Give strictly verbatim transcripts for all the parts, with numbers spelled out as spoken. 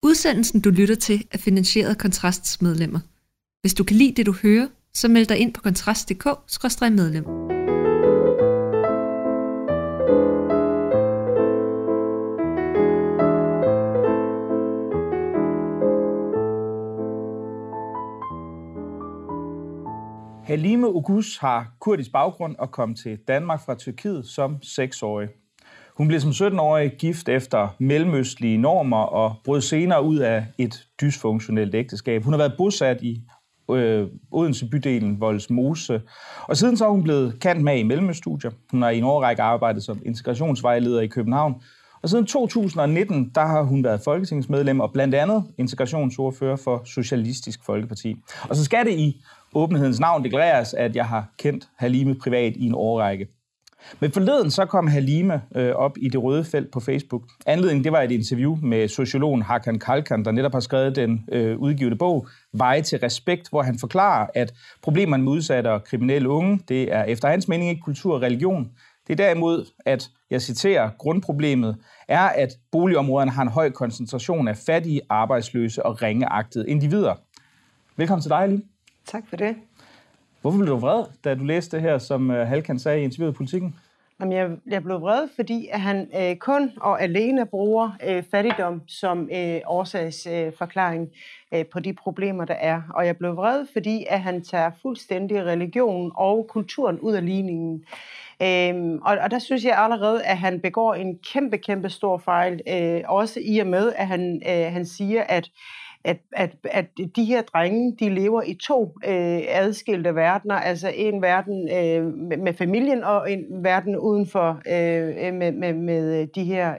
Udsendelsen, du lytter til, er finansieret af Kontrasts medlemmer. Hvis du kan lide det, du hører, så meld dig ind på kontrast punktum d k skråstreg medlem. Halime Oguz har kurdisk baggrund og kom til Danmark fra Tyrkiet som seksårig. Hun blev som sytten-årig gift efter mellemøstlige normer og brød senere ud af et dysfunktionelt ægteskab. Hun har været bosat i øh, Odense bydelen Vollsmose, og siden så er hun blevet kendt med i mellemøststudier. Hun har i en årrække arbejdet som integrationsvejleder i København, og siden to tusind og nitten der har hun været folketingsmedlem og blandt andet integrationsordfører for Socialistisk Folkeparti. Og så skal det i åbenhedens navn deklareres, at jeg har kendt Halime privat i en årrække. Men forleden så kom Halime øh, op i det røde felt på Facebook. Anledningen det var et interview med sociologen Hakan Kalkan, der netop har skrevet den øh, udgivende bog Veje til respekt, hvor han forklarer, at problemerne med udsatte og kriminelle unge, det er efter hans mening ikke kultur og religion. Det er derimod, at, jeg citerer, grundproblemet er, at boligområderne har en høj koncentration af fattige, arbejdsløse og ringeagtede individer. Velkommen til dig, Halime. Tak for det. Hvorfor blev du vred, da du læste det her, som Halkan sagde i interviewet i Politikken? Jamen, jeg, jeg blev vred, fordi at han øh, kun og alene bruger øh, fattigdom som øh, årsagsforklaring øh, på de problemer, der er. Og jeg blev vred, fordi at han tager fuldstændig religion og kulturen ud af ligningen. Øhm, og, og der synes jeg allerede, at han begår en kæmpe, kæmpe stor fejl. Øh, også i og med, at han, øh, han siger, at At, at, at de her drenge, de lever i to øh, adskilte verdener, altså en verden øh, med, med familien og en verden udenfor øh, med, med, med de her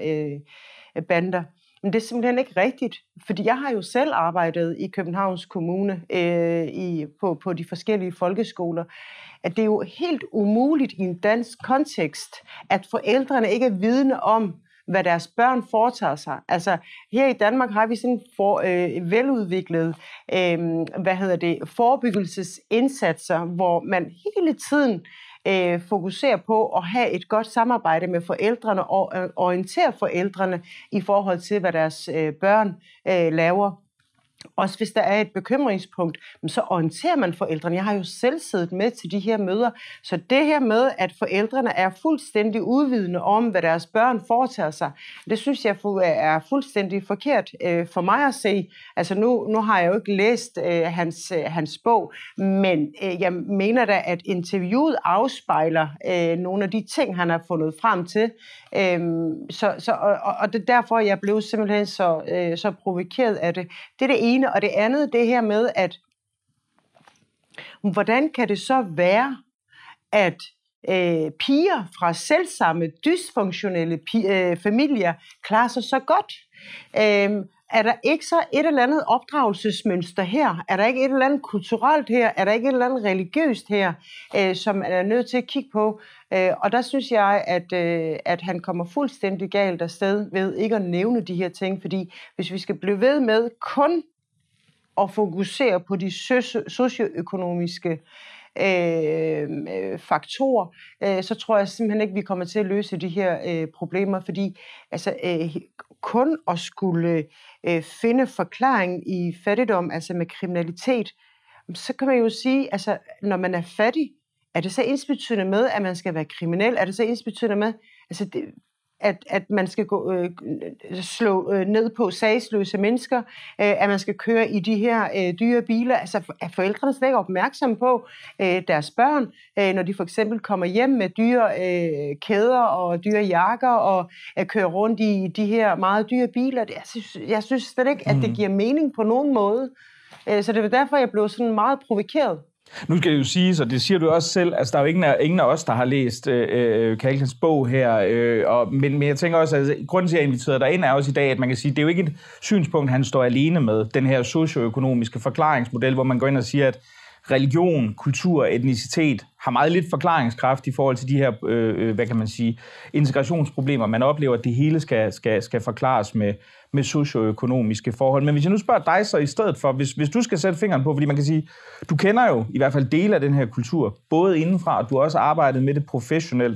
øh, bander. Men det er simpelthen ikke rigtigt, fordi jeg har jo selv arbejdet i Københavns Kommune øh, i, på, på de forskellige folkeskoler, at det er jo helt umuligt i en dansk kontekst, at forældrene ikke er vidne om, hvad deres børn foretager sig. Altså, her i Danmark har vi sådan for, øh, veludviklet øh, hvad hedder det, forebyggelsesindsatser, hvor man hele tiden øh, fokuserer på at have et godt samarbejde med forældrene og øh, orientere forældrene i forhold til, hvad deres øh, børn øh, laver. Også hvis der er et bekymringspunkt, så orienterer man forældrene. Jeg har jo selv siddet med til de her møder, så det her med, at forældrene er fuldstændig uvidende om, hvad deres børn foretager sig, det synes jeg er fuldstændig forkert øh, for mig at se. Altså nu, nu har jeg jo ikke læst øh, hans, øh, hans bog, men øh, jeg mener da, at interviewet afspejler øh, nogle af de ting, han har fundet frem til. Øh, så, så, og, og det er derfor, jeg blev simpelthen så, øh, så provokeret af det. Det er det ene, og det andet, det her med, at hvordan kan det så være, at øh, piger fra selvsamme dysfunktionelle øh, familier klarer sig så godt? Øh, er der ikke så et eller andet opdragelsesmønster her? Er der ikke et eller andet kulturelt her? Er der ikke et eller andet religiøst her, øh, som man er nødt til at kigge på? Øh, og der synes jeg, at, øh, at han kommer fuldstændig galt afsted ved ikke at nævne de her ting, fordi hvis vi skal blive ved med kun og fokusere på de socioøkonomiske øh, faktorer, øh, så tror jeg simpelthen ikke, vi kommer til at løse de her øh, problemer, fordi altså, øh, kun at skulle øh, finde forklaring i fattigdom, altså med kriminalitet, så kan man jo sige, altså når man er fattig, er det så ensbetydende med, at man skal være kriminel? Er det så ensbetydende med, altså det, At, at man skal gå, øh, slå øh, ned på sagsløse mennesker, øh, at man skal køre i de her øh, dyre biler. Altså er forældrene slet ikke opmærksomme på øh, deres børn, øh, når de for eksempel kommer hjem med dyre øh, kæder og dyre jakker og øh, kører rundt i de her meget dyre biler. Det, jeg, synes, jeg synes slet ikke, at det giver mening på nogen måde. Øh, så det var derfor, jeg blev sådan meget provokeret. Nu skal det jo sige, og det siger du også selv, altså der er jo ingen af, ingen af os, der har læst øh, Kalkans bog her, øh, og, men, men jeg tænker også, at altså, grunden til, at jeg inviterede dig ind, er også i dag, at man kan sige, at det er jo ikke et synspunkt, han står alene med, den her socioøkonomiske forklaringsmodel, hvor man går ind og siger, at religion, kultur og etnicitet har meget lidt forklaringskraft i forhold til de her, øh, hvad kan man sige, integrationsproblemer. Man oplever, at det hele skal, skal, skal forklares med, med socioøkonomiske forhold. Men hvis jeg nu spørger dig så i stedet for, hvis, hvis du skal sætte fingeren på, fordi man kan sige, du kender jo i hvert fald dele af den her kultur, både indenfra, og du har også arbejdet med det professionelt.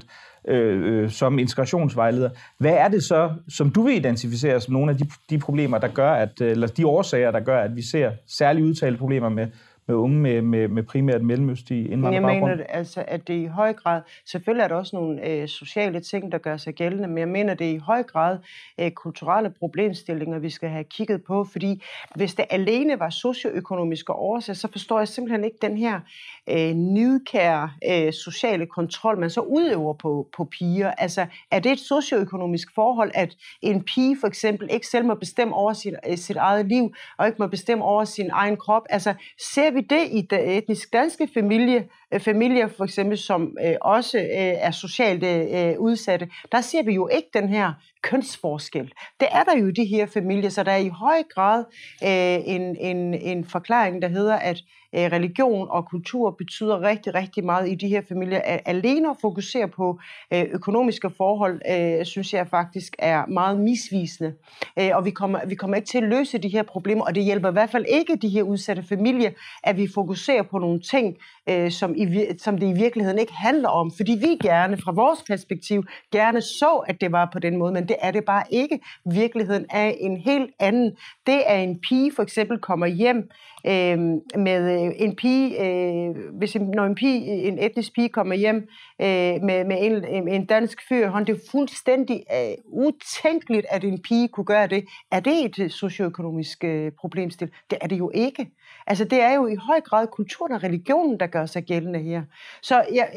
øh, øh, som integrationsvejleder. Hvad er det så, som du vil identificere som nogle af de, de problemer, der gør, at, eller de årsager, der gør, at vi ser særligt udtalte problemer med, med unge med, med, med primært mellemøstlig indvandrerbaggrund? Jeg mener altså, at det i høj grad, selvfølgelig er der også nogle øh, sociale ting, der gør sig gældende, men jeg mener, det er i høj grad øh, kulturelle problemstillinger, vi skal have kigget på, fordi hvis det alene var socioøkonomiske årsager, så forstår jeg simpelthen ikke den her øh, nidkære øh, sociale kontrol, man så udøver på, på piger. Altså, er det et socioøkonomisk forhold, at en pige for eksempel ikke selv må bestemme over sit, øh, sit eget liv, og ikke må bestemme over sin egen krop? Altså, ser vi det i den etnisk danske familie, familier for eksempel, som øh, også øh, er socialt øh, udsatte, der ser vi jo ikke den her kønsforskel. Det er der jo i de her familier, så der er i høj grad øh, en, en, en forklaring, der hedder, at øh, religion og kultur betyder rigtig, rigtig meget i de her familier. Alene at fokusere på øh, økonomiske forhold, øh, synes jeg faktisk er meget misvisende. Øh, og vi kommer, vi kommer ikke til at løse de her problemer, og det hjælper i hvert fald ikke de her udsatte familier, at vi fokuserer på nogle ting, øh, som, i, som det i virkeligheden ikke handler om. Fordi vi gerne, fra vores perspektiv, gerne så, at det var på den måde, men det er det bare ikke. Virkeligheden er en helt anden. Det er en pige for eksempel kommer hjem øh, med en pige, øh, hvis en, når en pige, en etnisk pige kommer hjem øh, med, med en, en dansk fyr, det er fuldstændig øh, utænkeligt, at en pige kunne gøre det. Er det et socioøkonomisk øh, problemstil? Det er det jo ikke. Altså det er jo i høj grad kulturen og religionen, der gør sig gældende her. Så ja,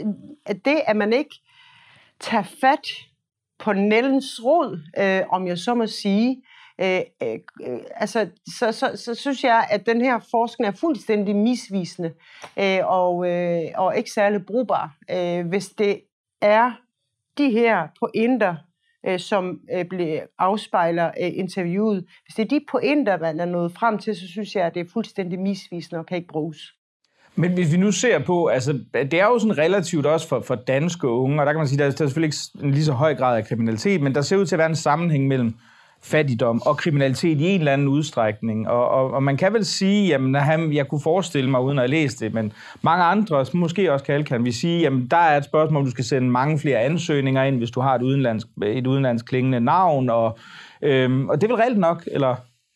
det, at man ikke tager fat på nældens rod, øh, om jeg så må sige, øh, øh, altså, så, så, så synes jeg, at den her forskning er fuldstændig misvisende øh, og, øh, og ikke særlig brugbar. Øh, hvis det er de her pointer, øh, som øh, blev afspejler øh, interviewet, hvis det er de pointer, man er nået frem til, så synes jeg, at det er fuldstændig misvisende og kan ikke bruges. Men hvis vi nu ser på, altså det er jo sådan relativt også for, for danske unge, og der kan man sige, der er, der er selvfølgelig ikke en lige så høj grad af kriminalitet, men der ser ud til at være en sammenhæng mellem fattigdom og kriminalitet i en eller anden udstrækning. Og, og, og man kan vel sige, jamen han, jeg kunne forestille mig, uden at læse det, men mange andre, måske også Kalle, kan vi sige, jamen der er et spørgsmål, om du skal sende mange flere ansøgninger ind, hvis du har et udenlandsk, et udenlandsk klingende navn, og, øhm, og det er vel reelt nok, eller?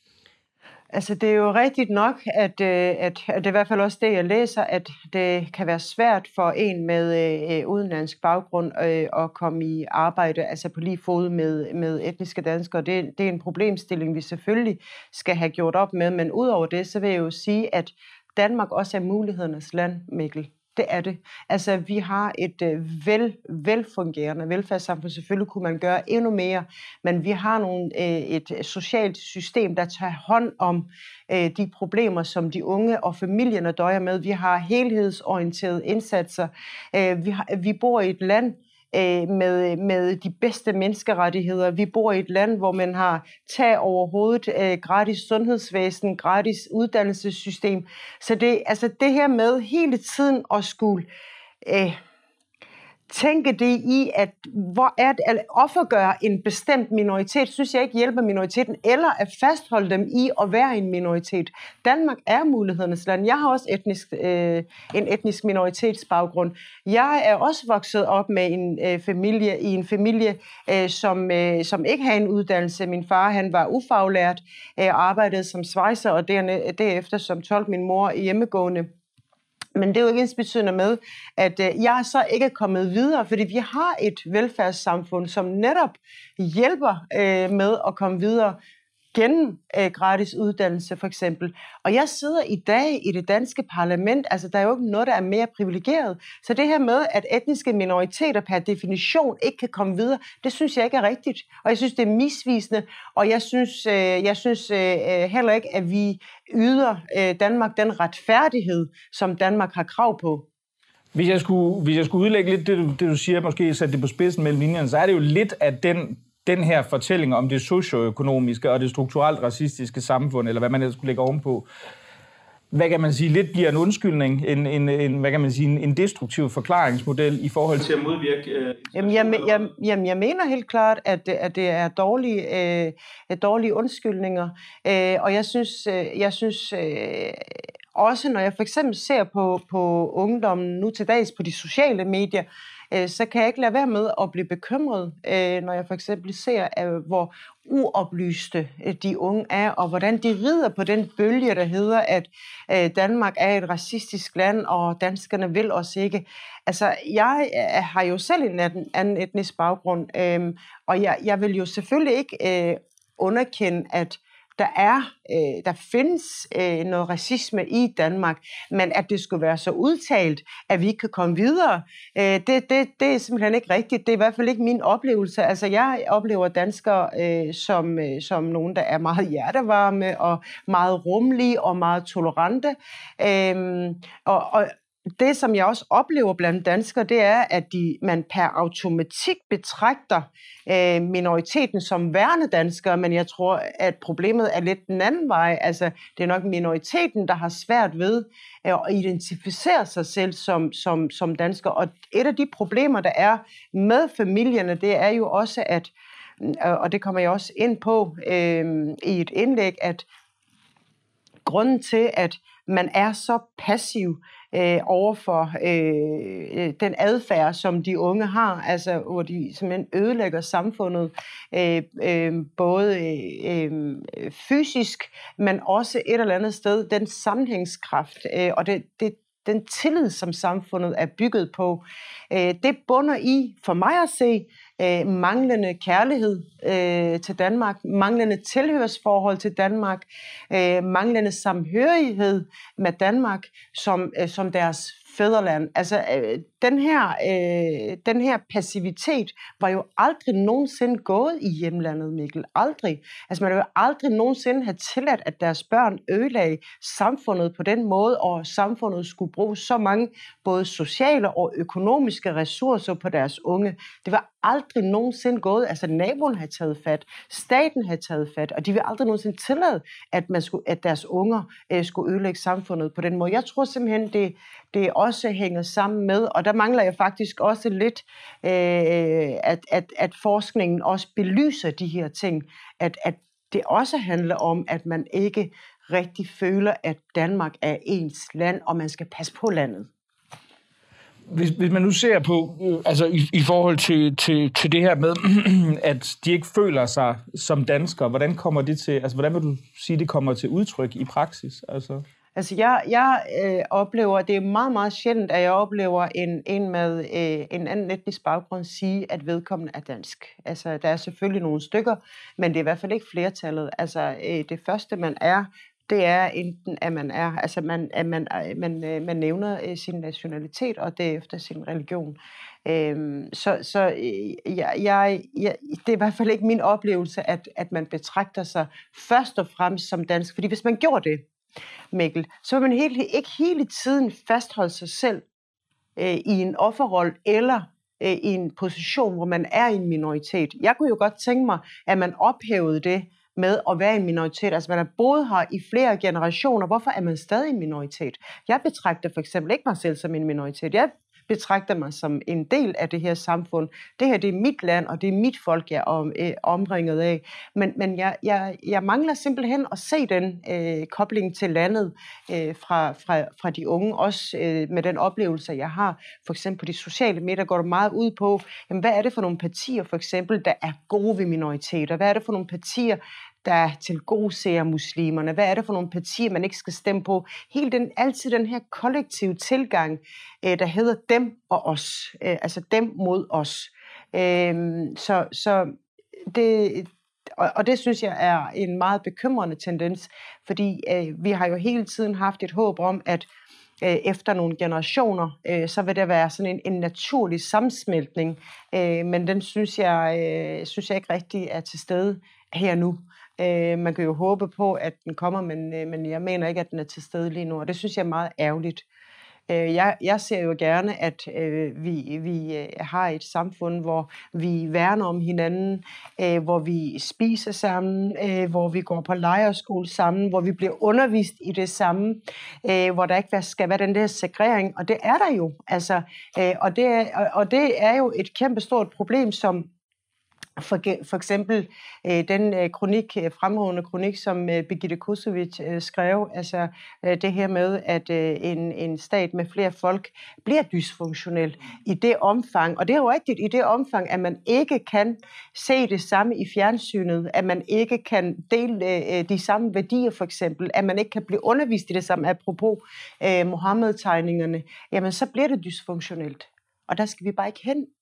Altså det er jo rigtigt nok, at, at, at det er i hvert fald også det, jeg læser, at det kan være svært for en med øh, udenlandsk baggrund øh, at komme i arbejde, altså på lige fod med, med etniske danskere. Det, det er en problemstilling, vi selvfølgelig skal have gjort op med, men udover det, så vil jeg jo sige, at Danmark også er mulighedernes land, Mikkel. Det er det. Altså, vi har et øh, vel, velfungerende velfærdssamfund. Selvfølgelig kunne man gøre endnu mere, men vi har nogle, øh, et socialt system, der tager hånd om øh, de problemer, som de unge og familierne døjer med. Vi har helhedsorienterede indsatser. Øh, vi, har, vi bor i et land, Med, med de bedste menneskerettigheder. Vi bor i et land, hvor man har tag over hovedet, øh, gratis sundhedsvæsen, gratis uddannelsessystem. Så det, altså det her med hele tiden at skulle øh, tænke det i, at hvor er det, at offergøre en bestemt minoritet, synes jeg ikke hjælper minoriteten, eller at fastholde dem i at være en minoritet. Danmark er mulighedernes land. Jeg har også etnisk, øh, en etnisk minoritetsbaggrund. Jeg er også vokset op med en øh, familie, i en familie, øh, som, øh, som ikke havde en uddannelse. Min far, han var ufaglært, øh, arbejdede som svejser, og derefter som tolk, min mor hjemmegående. Men det er jo ikke ensbetydende med, at øh, jeg så ikke er kommet videre, fordi vi har et velfærdssamfund, som netop hjælper øh, med at komme videre gennem øh, gratis uddannelse for eksempel. Og jeg sidder i dag i det danske parlament, altså der er jo ikke noget, der er mere privilegeret. Så det her med, at etniske minoriteter per definition ikke kan komme videre, det synes jeg ikke er rigtigt. Og jeg synes, det er misvisende, og jeg synes, øh, jeg synes øh, heller ikke, at vi yder øh, Danmark den retfærdighed, som Danmark har krav på. Hvis jeg skulle, hvis jeg skulle udlægge lidt det du, det, du siger, måske sætte det på spidsen mellem linjerne, så er det jo lidt af den den her fortælling om det socioøkonomiske og det strukturelt racistiske samfund, eller hvad man ellers skulle lægge ovenpå, hvad kan man sige, lidt bliver en undskyldning, en, en, en, hvad kan man sige, en, en destruktiv forklaringsmodel i forhold til at modvirke... Øh, jamen, jeg, jeg, jamen, jeg mener helt klart, at, at det er dårlige, øh, dårlige undskyldninger, øh, og jeg synes, øh, jeg synes øh, også, når jeg for eksempel ser på, på ungdommen nu til dags på de sociale medier, øh, så kan jeg ikke lade være med at blive bekymret, øh, når jeg for eksempel ser, øh, hvor uoplyste de unge er, og hvordan de rider på den bølge, der hedder, at øh, Danmark er et racistisk land, og danskerne vil os ikke. Altså, jeg øh, har jo selv en anden etnisk baggrund, øh, og jeg, jeg vil jo selvfølgelig ikke øh, underkende, at der er, øh, der findes øh, noget racisme i Danmark, men at det skulle være så udtalt, at vi ikke kan komme videre, øh, det, det, det er simpelthen ikke rigtigt. Det er i hvert fald ikke min oplevelse. Altså, jeg oplever danskere øh, som, øh, som nogen, der er meget hjertevarme og meget rummelige og meget tolerante. Øh, og, og det, som jeg også oplever blandt danskere, det er, at de, man per automatik betragter øh, minoriteten som værende danskere, men jeg tror, at problemet er lidt den anden vej. Altså, det er nok minoriteten, der har svært ved øh, at identificere sig selv som, som, som dansker. Og et af de problemer, der er med familierne, det er jo også, at, og det kommer jeg også ind på øh, i et indlæg, at grunden til, at man er så passiv øh, overfor øh, den adfærd, som de unge har, altså hvor de simpelthen ødelægger samfundet, øh, øh, både øh, fysisk, men også et eller andet sted, den sammenhængskraft øh, og det, det, den tillid, som samfundet er bygget på, øh, det bunder i, for mig at se, øh, manglende kærlighed øh, til Danmark, manglende tilhørsforhold til Danmark, øh, manglende samhørighed med Danmark som, øh, som deres fædreland. Altså, øh, den, her, øh, den her passivitet var jo aldrig nogensinde gået i hjemlandet, Mikkel. Aldrig. Altså, man ville jo aldrig nogensinde have tilladt, at deres børn ødelagde samfundet på den måde, og samfundet skulle bruge så mange både sociale og økonomiske ressourcer på deres unge. Det var aldrig nogensinde gået. Altså, naboen havde taget fat, staten havde taget fat, og de ville aldrig nogensinde tillade, at, man skulle, at deres unger øh, skulle ødelægge samfundet på den måde. Jeg tror simpelthen, det, det også hænger sammen med, og der mangler jeg faktisk også lidt, øh, at, at, at forskningen også belyser de her ting, at, at det også handler om, at man ikke rigtig føler, at Danmark er ens land, og man skal passe på landet. Hvis, hvis man nu ser på, øh, altså i, i forhold til, til, til det her med, at de ikke føler sig som danskere, hvordan kommer det til, altså hvordan vil du sige, det kommer til udtryk i praksis? Altså, altså jeg, jeg øh, oplever, det er meget, meget sjældent, at jeg oplever en, en med øh, en anden etnisk baggrund sige, at vedkommende er dansk. Altså der er selvfølgelig nogle stykker, men det er i hvert fald ikke flertallet. Altså øh, det første, man er, det er enten, at man er, altså man, at man, man, man nævner sin nationalitet og derefter sin religion. Øhm, så så jeg, jeg, jeg, det er i hvert fald ikke min oplevelse, at, at man betragter sig først og fremmest som dansk. Fordi hvis man gjorde det, Mikkel, så vil man hele, ikke hele tiden fastholde sig selv øh, i en offerrolle eller øh, i en position, hvor man er i en minoritet. Jeg kunne jo godt tænke mig, at man ophævede det med at være en minoritet. Altså man har boet her i flere generationer. Hvorfor er man stadig en minoritet? Jeg betragter for eksempel ikke mig selv som en minoritet. Jeg betragter mig som en del af det her samfund. Det her, det er mit land, og det er mit folk, jeg er om, øh, omringet af. Men, men jeg, jeg, jeg mangler simpelthen at se den øh, kobling til landet øh, fra, fra, fra de unge, også øh, med den oplevelse, jeg har. For eksempel på de sociale medier går der meget ud på, jamen, hvad er det for nogle partier, for eksempel, der er gode ved minoriteter? Hvad er det for nogle partier, der tilgodeser muslimerne? Hvad er det for nogle partier, man ikke skal stemme på? Helt den, altid den her kollektive tilgang, øh, der hedder dem og os. Øh, altså dem mod os. Øh, så, så det, og, og det synes jeg er en meget bekymrende tendens, fordi øh, vi har jo hele tiden haft et håb om, at øh, efter nogle generationer, øh, så vil der være sådan en, en naturlig sammensmeltning. Øh, men den synes jeg, øh, synes jeg ikke rigtig er til stede her nu. Øh, man kan jo håbe på, at den kommer, men, øh, men jeg mener ikke, at den er til stede lige nu, og det synes jeg er meget ærgerligt. Øh, jeg, jeg ser jo gerne, at øh, vi, vi øh, har et samfund, hvor vi værner om hinanden, øh, hvor vi spiser sammen, øh, hvor vi går på lejrskole sammen, hvor vi bliver undervist i det samme, øh, hvor der ikke skal være den der segrering, og det er der jo. Altså, øh, og, det er, og det er jo et kæmpestort problem, som For, for eksempel øh, den øh, kronik, fremragende kronik, som øh, Birgitte Kosovic øh, skrev, altså øh, det her med, at øh, en, en stat med flere folk bliver dysfunktionel i det omfang, og det er jo rigtigt, i det omfang, at man ikke kan se det samme i fjernsynet, at man ikke kan dele øh, de samme værdier for eksempel, at man ikke kan blive undervist i det samme, apropos øh, Mohammed-tegningerne, jamen så bliver det dysfunktionelt, og der skal vi bare ikke hen.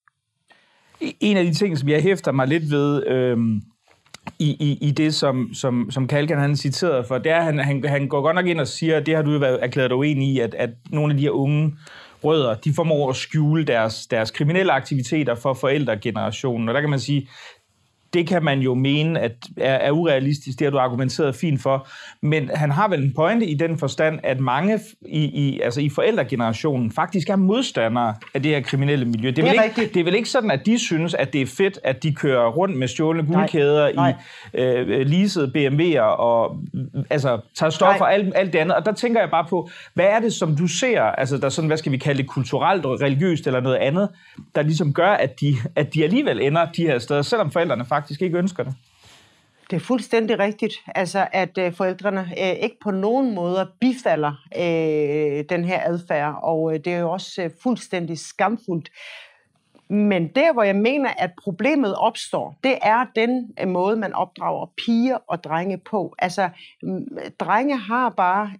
En af de ting, som jeg hæfter mig lidt ved øhm, i, i, i det, som, som, som Kalkan han citerede for, det er, at han, han, han går godt nok ind og siger, det har du jo været erklæret dig uenig i, at, at nogle af de her unge rødder, de formår at skjule deres, deres kriminelle aktiviteter for forældregenerationen. Og der kan man sige, det kan man jo mene, at er, er urealistisk, det har du argumenteret fint for, men han har vel en pointe i den forstand, at mange i, i, altså i forældregenerationen faktisk er modstandere af det her kriminelle miljø. Det er, det er, ikke, det er vel ikke sådan, at de synes, at det er fedt, at de kører rundt med stjålne guldkæder i øh, leasede B M W'er og altså, tager stoffer og alt, alt det andet. Og der tænker jeg bare på, hvad er det, som du ser, altså der sådan, hvad skal vi kalde det, kulturelt og religiøst eller noget andet, der ligesom gør, at de, at de alligevel ender de her steder, selvom forældrene faktisk faktisk ikke ønsker det. Det er fuldstændig rigtigt, altså at øh, forældrene øh, ikke på nogen måder bifalder øh, den her adfærd, og øh, det er jo også øh, fuldstændig skamfuldt. Men der, hvor jeg mener, at problemet opstår, det er den øh, måde, man opdrager piger og drenge på. Altså, drenge har bare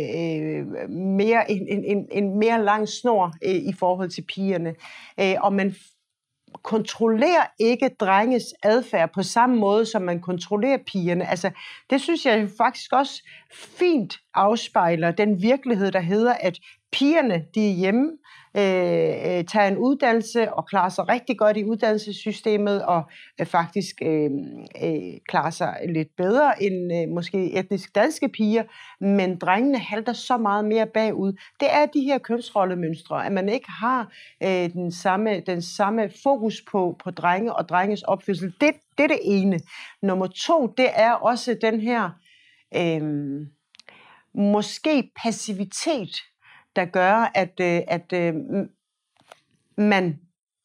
øh, mere, en, en, en mere lang snor øh, i forhold til pigerne, øh, og man kontrollerer ikke drenges adfærd på samme måde, som man kontrollerer pigerne. Altså, det synes jeg faktisk også fint afspejler den virkelighed, der hedder, at pigerne, de er hjemme, øh, tager en uddannelse og klarer sig rigtig godt i uddannelsessystemet, og øh, faktisk øh, øh, klarer sig lidt bedre end øh, måske etnisk danske piger, men drengene halter så meget mere bagud. Det er de her kønsrollemønstre, at man ikke har øh, den, samme, den samme fokus på, på drenge og drenges opførsel. Det, det er det ene. Nummer to, det er også den her øh, måske passivitet, der gør, at, at, at man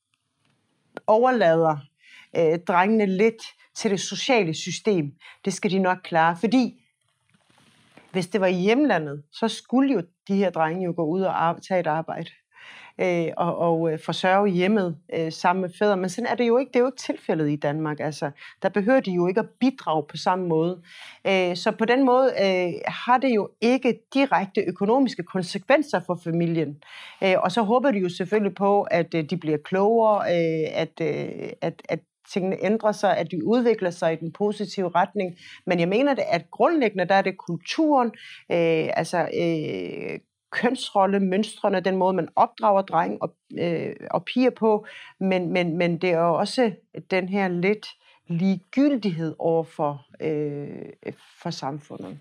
overlader øh, drengene lidt til det sociale system. Det skal de nok klare, fordi hvis det var i hjemlandet, så skulle jo de her drenge jo gå ud og tage et arbejde øh, og, og forsørge hjemmet øh, sammen med fædre. Men sådan er det jo ikke. Det er jo ikke tilfældet i Danmark. Altså, der behøver de jo ikke at bidrage på samme måde. Øh, så på den måde øh, har det jo ikke direkte økonomiske konsekvenser for familien. Øh, og så håber de jo selvfølgelig på, at øh, de bliver klogere, øh, at, øh, at, at tingene ændrer sig, at de udvikler sig i den positive retning. Men jeg mener, det, at grundlæggende der er det kulturen, øh, altså øh, kønsrolle, mønstrene, den måde, man opdrager drenge og, øh, og piger på, men, men, men det er også den her lidt ligegyldighed over for, øh, for samfundet.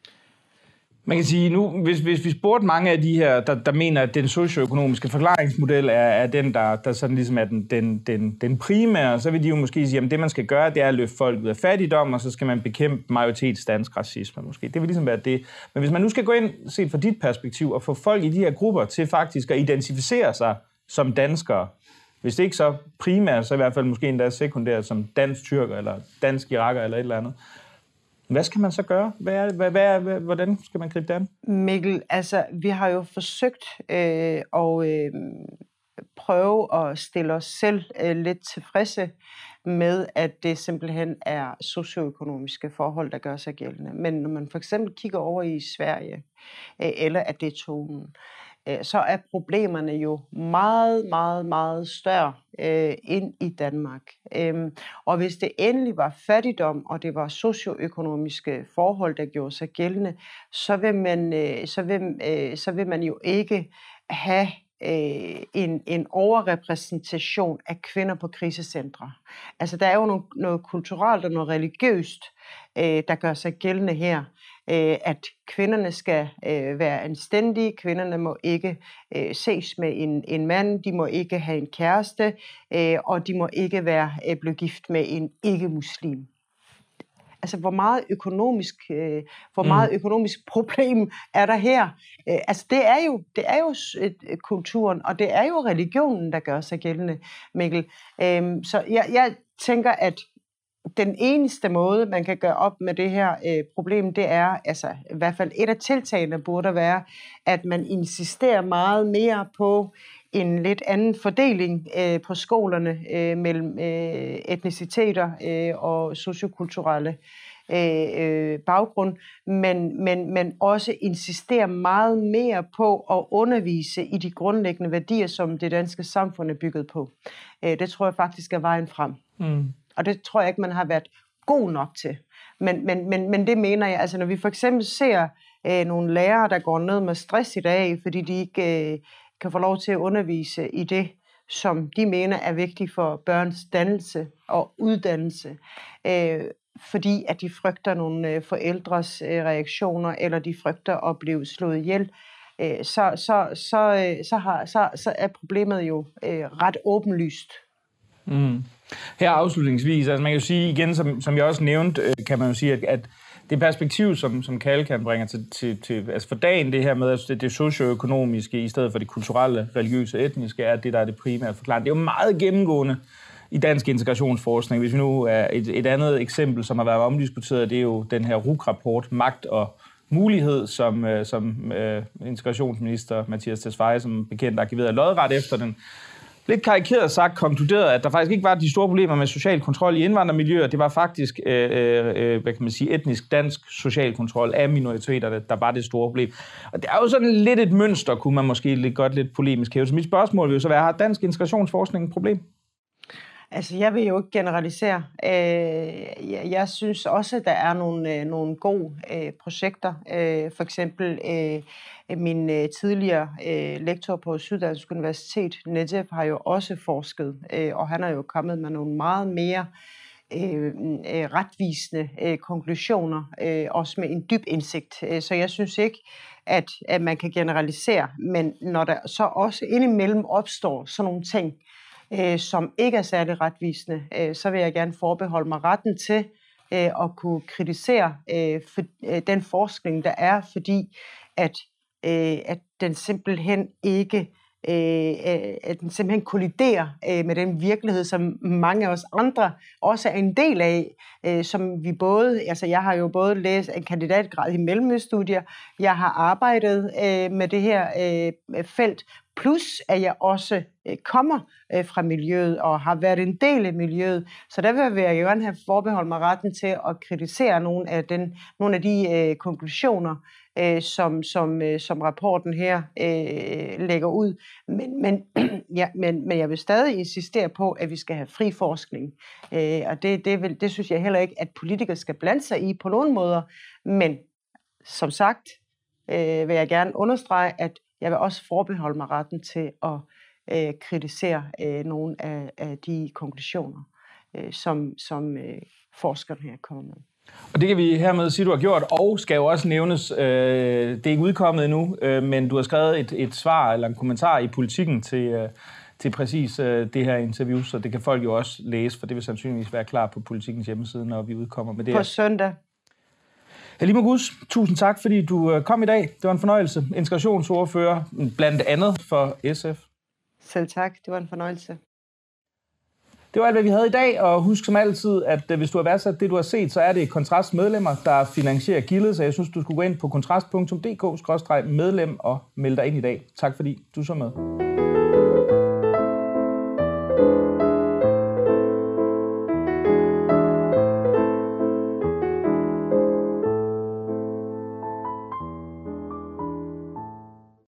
Man kan sige, nu, hvis, hvis vi spurgte mange af de her, der, der mener, at den socioøkonomiske forklaringsmodel er, er den, der, der sådan ligesom er den, den, den, den primære, så vil de jo måske sige, at det, man skal gøre, det er at løfte folk ud af fattigdom, og så skal man bekæmpe majoritetsdansk racisme måske. Det vil ligesom være det. Men hvis man nu skal gå ind, set fra dit perspektiv, og få folk i de her grupper til faktisk at identificere sig som danskere, hvis det ikke så primært, så i hvert fald måske endda sekundært som dansk-tyrker, eller dansk-iraker, eller et eller andet. Hvad skal man så gøre? Hvad er, hvad, hvad, hvad, hvordan skal man gribe det an? Mikkel, altså vi har jo forsøgt øh, at øh, prøve at stille os selv øh, lidt tilfredse med, at det simpelthen er socioøkonomiske forhold, der gør sig gældende. Men når man for eksempel kigger over i Sverige, øh, eller at det er tonen, så er problemerne jo meget, meget, meget større øh, end i Danmark. Øhm, og hvis det endelig var fattigdom, og det var socioøkonomiske forhold, der gjorde sig gældende, så vil man, øh, så vil, øh, så vil man jo ikke have øh, en, en overrepræsentation af kvinder på krisecentre. Altså der er jo noget, noget kulturelt og noget religiøst, øh, der gør sig gældende her. At kvinderne skal øh, være anstændige, kvinderne må ikke øh, ses med en, en mand, de må ikke have en kæreste, øh, og de må ikke være øh, blevet gift med en ikke-muslim. Altså, hvor meget økonomisk, øh, hvor meget mm. økonomisk problem er der her? Øh, altså, det er jo, det er jo et, et, kulturen, og det er jo religionen, der gør sig gældende, Mikkel. Øh, så jeg, jeg, tænker, at den eneste måde, man kan gøre op med det her øh, problem, det er, altså i hvert fald et af tiltagene burde være, at man insisterer meget mere på en lidt anden fordeling øh, på skolerne øh, mellem øh, etniciteter øh, og sociokulturelle øh, øh, baggrund, men, men, men også insisterer meget mere på at undervise i de grundlæggende værdier, som det danske samfund er bygget på. Øh, det tror jeg faktisk er vejen frem. Mm. Og det tror jeg ikke, man har været god nok til. Men, men, men, men det mener jeg, altså når vi for eksempel ser øh, nogle lærere, der går ned med stress i dag, fordi de ikke øh, kan få lov til at undervise i det, som de mener er vigtigt for børns dannelse og uddannelse, øh, fordi at de frygter nogle øh, forældres øh, reaktioner, eller de frygter at blive slået ihjel, øh, så, så, så, øh, så, har, så, så er problemet jo øh, ret åbenlyst. Mm. Her afslutningsvis, altså man kan jo sige igen, som, som jeg også nævnte, kan man jo sige, at, at det perspektiv, som, som Kalkan bringer til, til, til, altså for dagen, det her med at det, det socioøkonomiske i stedet for det kulturelle, religiøse og etniske, er det, der er det primære forklaring. Det er jo meget gennemgående i dansk integrationsforskning. Hvis vi nu er et, et andet eksempel, som har været omdiskuteret, det er jo den her R U C-rapport, Magt og Mulighed, som, som uh, integrationsminister Mattias Tesfaye, som bekendt arkiveret lodret efter den, lidt karikeret sagt, konkluderede, at der faktisk ikke var de store problemer med social kontrol i indvandrermiljøer. Det var faktisk, øh, øh, hvad kan man sige, etnisk dansk social kontrol af minoriteter, der var det store problem. Og det er jo sådan lidt et mønster, kunne man måske lidt godt lidt polemisk hæve. Så mit spørgsmål vil jo så være, har dansk integrationsforskning et problem? Altså, jeg vil jo ikke generalisere. Jeg, jeg synes også, at der er nogle, nogle gode projekter. For eksempel min tidligere lektor på Syddansk Universitet, Netef, har jo også forsket, og han er jo kommet med nogle meget mere retvisende konklusioner, også med en dyb indsigt. Så jeg synes ikke, at, at man kan generalisere, men når der så også indimellem opstår sådan nogle ting, Øh, som ikke er særlig retvisende, øh, så vil jeg gerne forbeholde mig retten til øh, at kunne kritisere øh, for, øh, den forskning, der er, fordi at, øh, at den simpelthen ikke øh, at den simpelthen kolliderer øh, med den virkelighed, som mange af os andre også er en del af, øh, som vi både, altså jeg har jo både læst en kandidatgrad i mellemøststudier, jeg har arbejdet øh, med det her øh, felt, plus at jeg også øh, kommer øh, fra miljøet og har været en del af miljøet. Så der vil jeg jo gerne have forbeholdt mig retten til at kritisere nogle af, den, nogle af de øh, konklusioner, øh, som, som, øh, som rapporten her øh, lægger ud. Men, men, ja, men, men jeg vil stadig insistere på, at vi skal have fri forskning. Øh, og det, det, vil, det synes jeg heller ikke, at politikere skal blande sig i på nogen måder. Men som sagt øh, vil jeg gerne understrege, at jeg vil også forbeholde mig retten til at øh, kritisere øh, nogle af, af de konklusioner, øh, som, som øh, forskerne her kommer med. Og det kan vi hermed sige, du har gjort, og skal jo også nævnes, øh, det er ikke udkommet endnu, øh, men du har skrevet et, et svar eller en kommentar i Politikken til, øh, til præcis øh, det her interview, så det kan folk jo også læse, for det vil sandsynligvis være klar på Politikens hjemmeside, når vi udkommer med det. På søndag. Halime Oguz, tusind tak, fordi du kom i dag. Det var en fornøjelse. Integrationsordfører, blandt andet for S F. Selv tak. Det var en fornøjelse. Det var alt, hvad vi havde i dag, og husk som altid, at hvis du har værdsat det, du har set, så er det Kontrast medlemmer, der finansierer gildet, så jeg synes, du skulle gå ind på kontrast punktum d k skråstreg medlem og melde dig ind i dag. Tak fordi du så med.